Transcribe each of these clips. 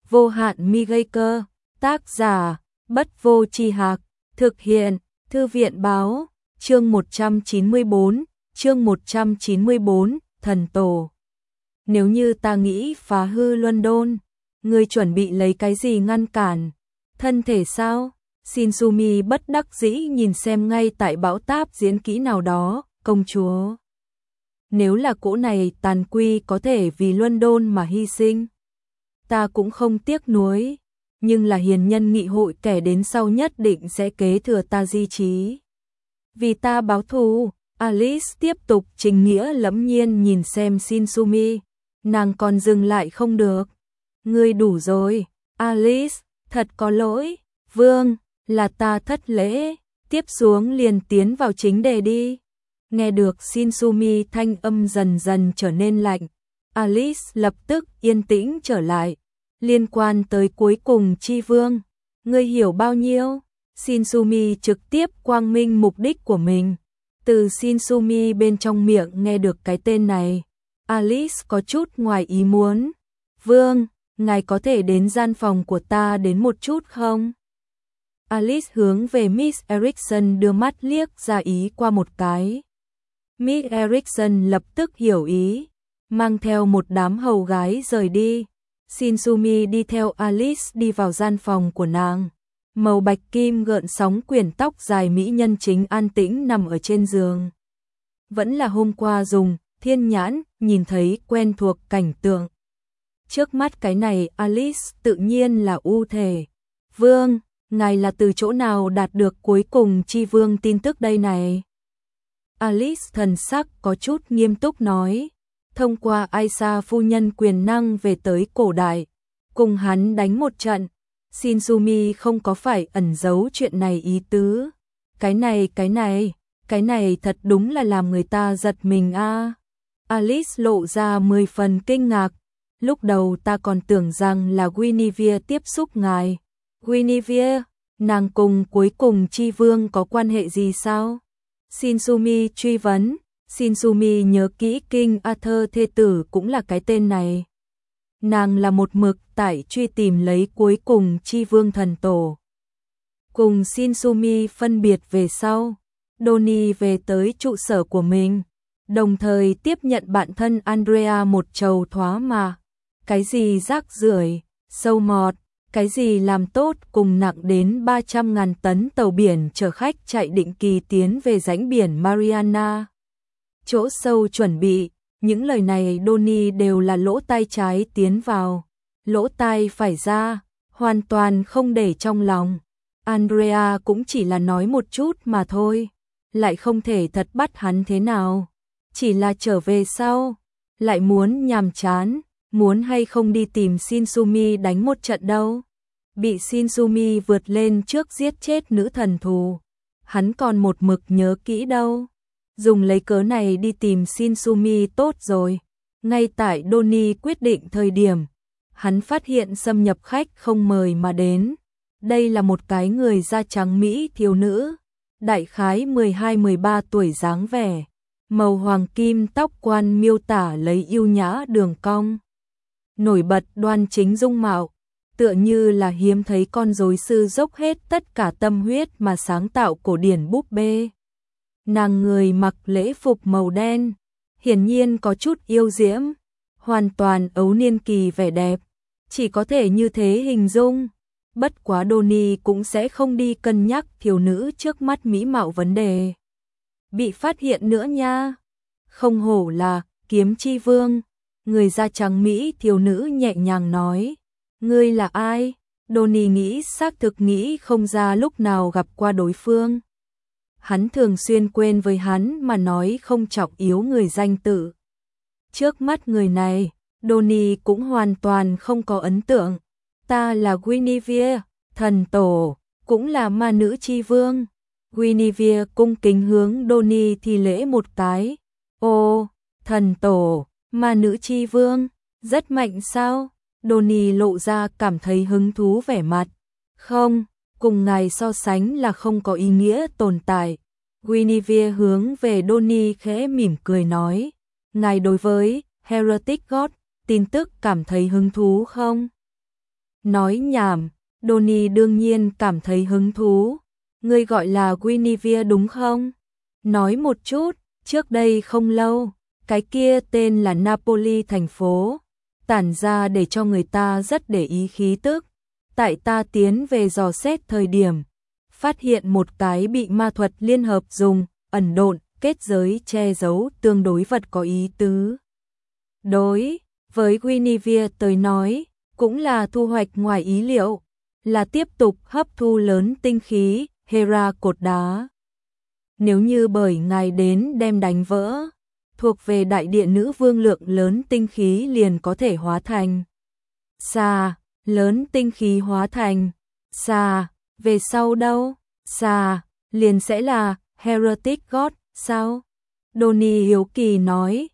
vô hạn mi gây cơ, tác giả, Bất Vô Tri Hạc, thực hiện, Thư viện báo, chương 194, Thần Tổ. Nếu như ta nghĩ phá hư London, ngươi chuẩn bị lấy cái gì ngăn cản? Thân thể sao? Shinsumi bất đắc dĩ nhìn xem ngay tại bão táp diễn kỹ nào đó, công chúa. Nếu là cỗ này tàn quy có thể vì London mà hy sinh, ta cũng không tiếc nuối, nhưng là hiền nhân nghị hội kẻ đến sau nhất định sẽ kế thừa ta di chí. Vì ta báo thù, Alice tiếp tục trình nghĩa lẫm nhiên nhìn xem Shinsumi, nàng còn dừng lại không được. Ngươi đủ rồi, Alice, thật có lỗi, vương, là ta thất lễ, tiếp xuống liền tiến vào chính đề đi. Nghe được Shinsumi thanh âm dần dần trở nên lạnh, Alice lập tức yên tĩnh trở lại. Liên quan tới cuối cùng chi vương, ngươi hiểu bao nhiêu? Shinsumi trực tiếp quang minh mục đích của mình. Từ Shinsumi bên trong miệng nghe được cái tên này, Alice có chút ngoài ý muốn. Vương, ngài có thể đến gian phòng của ta đến một chút không? Alice hướng về Miss Erickson đưa mắt liếc ra ý qua một cái. Miss Erickson lập tức hiểu ý, mang theo một đám hầu gái rời đi. Shinsumi đi theo Alice đi vào gian phòng của nàng. Màu bạch kim gợn sóng quyển tóc dài mỹ nhân chính an tĩnh nằm ở trên giường. Vẫn là hôm qua dùng thiên nhãn nhìn thấy quen thuộc cảnh tượng. Trước mắt cái này Alice tự nhiên là ưu thể. Vương, ngài là từ chỗ nào đạt được cuối cùng chi vương tin tức đây này? Alice thần sắc có chút nghiêm túc nói. Thông qua Aisha phu nhân quyền năng về tới cổ đại, cùng hắn đánh một trận. Shinsumi không có phải ẩn giấu chuyện này ý tứ. Cái này thật đúng là làm người ta giật mình a. Alice lộ ra 10 phần kinh ngạc. Lúc đầu ta còn tưởng rằng là Guinevere tiếp xúc ngài. Guinevere, nàng cùng cuối cùng chi vương có quan hệ gì sao? Shinsumi truy vấn. Shinsumi nhớ kỹ King Arthur thê tử cũng là cái tên này. Nàng là một mực tại truy tìm lấy cuối cùng chi vương thần tổ. Cùng Shinsumi phân biệt về sau, Donnie về tới trụ sở của mình, đồng thời tiếp nhận bạn thân Andrea một trầu thoá mà. Cái gì rác rưởi, sâu mọt, cái gì làm tốt cùng nặng đến 300.000 tấn tàu biển chở khách chạy định kỳ tiến về rãnh biển Mariana. Chỗ sâu chuẩn bị, những lời này Donnie đều là lỗ tai trái tiến vào, lỗ tai phải ra, hoàn toàn không để trong lòng. Andrea cũng chỉ là nói một chút mà thôi, lại không thể thật bắt hắn thế nào. Chỉ là trở về sau, lại muốn nhàm chán, muốn hay không đi tìm Shinsumi đánh một trận đâu. Bị Shinsumi vượt lên trước giết chết nữ thần thù, hắn còn một mực nhớ kỹ đâu. Dùng lấy cớ này đi tìm Shinsumi tốt rồi. Ngay tại Donnie quyết định thời điểm, hắn phát hiện xâm nhập khách không mời mà đến. Đây là một cái người da trắng Mỹ thiếu nữ, đại khái 12-13 tuổi dáng vẻ, màu hoàng kim tóc quan miêu tả lấy yêu nhã đường cong. Nổi bật đoan chính dung mạo, tựa như là hiếm thấy con rối sư dốc hết tất cả tâm huyết mà sáng tạo cổ điển búp bê. Nàng người mặc lễ phục màu đen, hiển nhiên có chút yêu diễm, hoàn toàn ấu niên kỳ vẻ đẹp, chỉ có thể như thế hình dung. Bất quá Donnie cũng sẽ không đi cân nhắc thiếu nữ trước mắt mỹ mạo vấn đề. Bị phát hiện nữa nha, không hổ là kiếm chi vương, người da trắng Mỹ thiếu nữ nhẹ nhàng nói. Ngươi là ai? Donnie nghĩ xác thực nghĩ không ra lúc nào gặp qua đối phương. Hắn thường xuyên quên với hắn mà nói không trọng yếu người danh tự. Trước mắt người này, Donnie cũng hoàn toàn không có ấn tượng. Ta là Guinevere, thần tổ, cũng là ma nữ chi vương. Guinevere cung kính hướng Donnie thi lễ một cái. Ô, thần tổ, ma nữ chi vương, rất mạnh sao? Donnie lộ ra cảm thấy hứng thú vẻ mặt. Không, cùng ngài so sánh là không có ý nghĩa tồn tại. Guinevere hướng về Donnie khẽ mỉm cười nói. Ngài đối với Heretic God tin tức cảm thấy hứng thú không? Nói nhảm, Donnie đương nhiên cảm thấy hứng thú. Ngươi gọi là Guinevere đúng không? Nói một chút, trước đây không lâu, cái kia tên là Napoli thành phố, tản ra để cho người ta rất để ý khí tức. Tại ta tiến về dò xét thời điểm, phát hiện một cái bị ma thuật liên hợp dùng, ẩn độn, kết giới che giấu tương đối vật có ý tứ. Đối với Guinevere tới nói, cũng là thu hoạch ngoài ý liệu, là tiếp tục hấp thu lớn tinh khí, Hera cột đá. Nếu như bởi ngài đến đem đánh vỡ, thuộc về đại địa nữ vương lượng lớn tinh khí liền có thể hóa thành xà, lớn tinh khí hóa thành xà, về sau đâu? Xà, liền sẽ là Heretic God, sao? Donnie hiếu kỳ nói,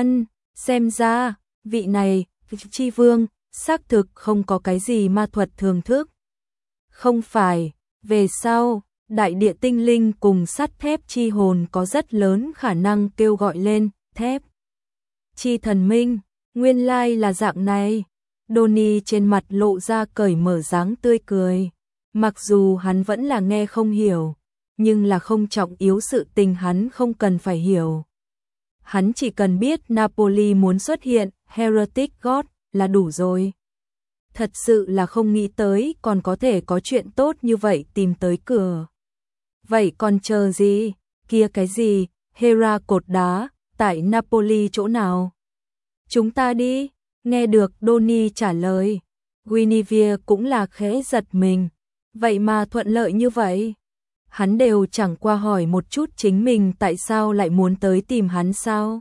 xem ra, vị này, chi vương, xác thực không có cái gì ma thuật thường thức. Không phải, về sau, đại địa tinh linh cùng sắt thép chi hồn có rất lớn khả năng kêu gọi lên, thép. Chi thần minh, nguyên lai là dạng này. Donnie trên mặt lộ ra cởi mở dáng tươi cười. Mặc dù hắn vẫn là nghe không hiểu, nhưng là không trọng yếu sự tình hắn không cần phải hiểu. Hắn chỉ cần biết Napoli muốn xuất hiện, Heretic God, là đủ rồi. Thật sự là không nghĩ tới còn có thể có chuyện tốt như vậy tìm tới cửa. Vậy còn chờ gì? Kia cái gì? Hera cột đá, tại Napoli chỗ nào? Chúng ta đi. Nghe được Donnie trả lời, Guinevere cũng là khẽ giật mình. Vậy mà thuận lợi như vậy? Hắn đều chẳng qua hỏi một chút chính mình tại sao lại muốn tới tìm hắn sao?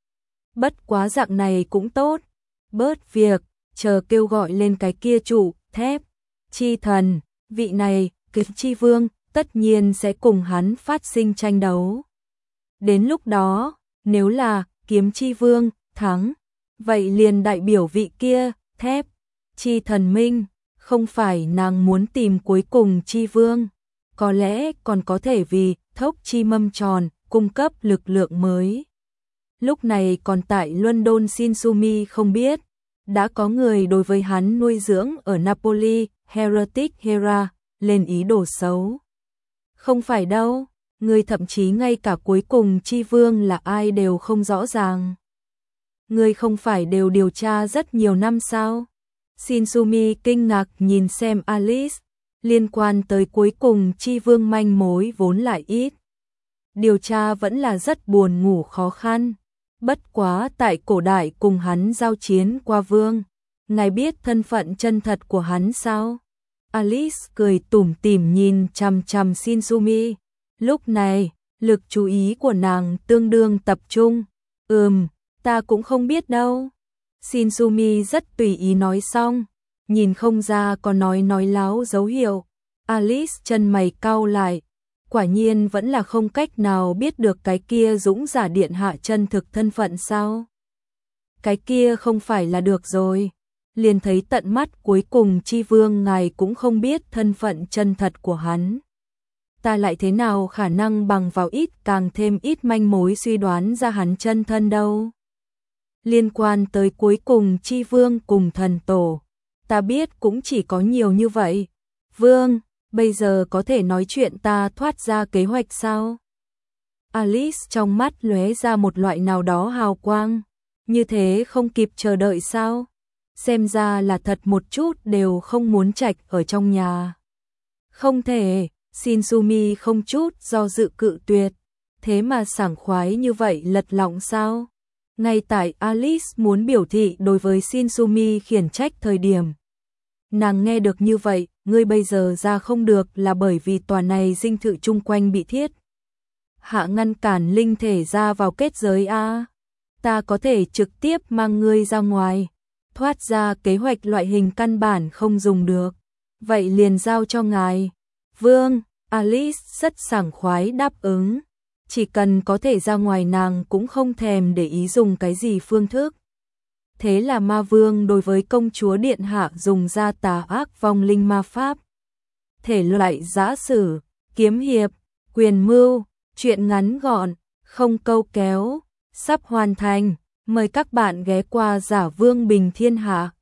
Bất quá dạng này cũng tốt. Bớt việc, chờ kêu gọi lên cái kia chủ, thép, chi thần, vị này, kịch chi vương, tất nhiên sẽ cùng hắn phát sinh tranh đấu. Đến lúc đó, nếu là kiếm chi vương, thắng, vậy liền đại biểu vị kia, thép, chi thần minh, không phải nàng muốn tìm cuối cùng chi vương, có lẽ còn có thể vì thốc chi mâm tròn, cung cấp lực lượng mới. Lúc này còn tại London Shinsumi không biết, đã có người đối với hắn nuôi dưỡng ở Napoli, Heretic Hera, lên ý đồ xấu. Không phải đâu, người thậm chí ngay cả cuối cùng chi vương là ai đều không rõ ràng. Người không phải đều điều tra rất nhiều năm sao? Shinsumi kinh ngạc nhìn xem Alice, liên quan tới cuối cùng chi vương manh mối vốn lại ít. Điều tra vẫn là rất buồn ngủ khó khăn. Bất quá tại cổ đại cùng hắn giao chiến qua vương, ngài biết thân phận chân thật của hắn sao? Alice cười tủm tỉm nhìn chằm chằm Shinsumi. Lúc này, lực chú ý của nàng tương đương tập trung. Ta cũng không biết đâu. Shinsumi rất tùy ý nói xong, nhìn không ra có nói láo dấu hiệu. Alice chân mày cau lại, quả nhiên vẫn là không cách nào biết được cái kia Dũng giả điện hạ chân thực thân phận sao? Cái kia không phải là được rồi. Liền thấy tận mắt cuối cùng chi vương ngài cũng không biết thân phận chân thật của hắn. Ta lại thế nào khả năng bằng vào ít càng thêm ít manh mối suy đoán ra hắn chân thân đâu. Liên quan tới cuối cùng chi vương cùng thần tổ, ta biết cũng chỉ có nhiều như vậy. Vương, bây giờ có thể nói chuyện ta thoát ra kế hoạch sao? Alice trong mắt lóe ra một loại nào đó hào quang. Như thế không kịp chờ đợi sao? Xem ra là thật một chút đều không muốn trạch ở trong nhà. Không thể, Shinsumi không chút do dự cự tuyệt. Thế mà sảng khoái như vậy lật lọng sao? Ngay tại Alice muốn biểu thị đối với Shinsumi khiển trách thời điểm. Nàng nghe được như vậy, ngươi bây giờ ra không được là bởi vì tòa này dinh thự chung quanh bị thiết. Hạ ngăn cản linh thể ra vào kết giới a. Ta có thể trực tiếp mang ngươi ra ngoài. Thoát ra kế hoạch loại hình căn bản không dùng được. Vậy liền giao cho ngài. Vương, Alice rất sảng khoái đáp ứng. Chỉ cần có thể ra ngoài nàng cũng không thèm để ý dùng cái gì phương thức. Thế là ma vương đối với công chúa điện hạ dùng ra tà ác vong linh ma pháp. Thể loại giã sử, kiếm hiệp, quyền mưu, truyện ngắn gọn, không câu kéo, sắp hoàn thành. Mời các bạn ghé qua Giả Vương Bình Thiên Hạ.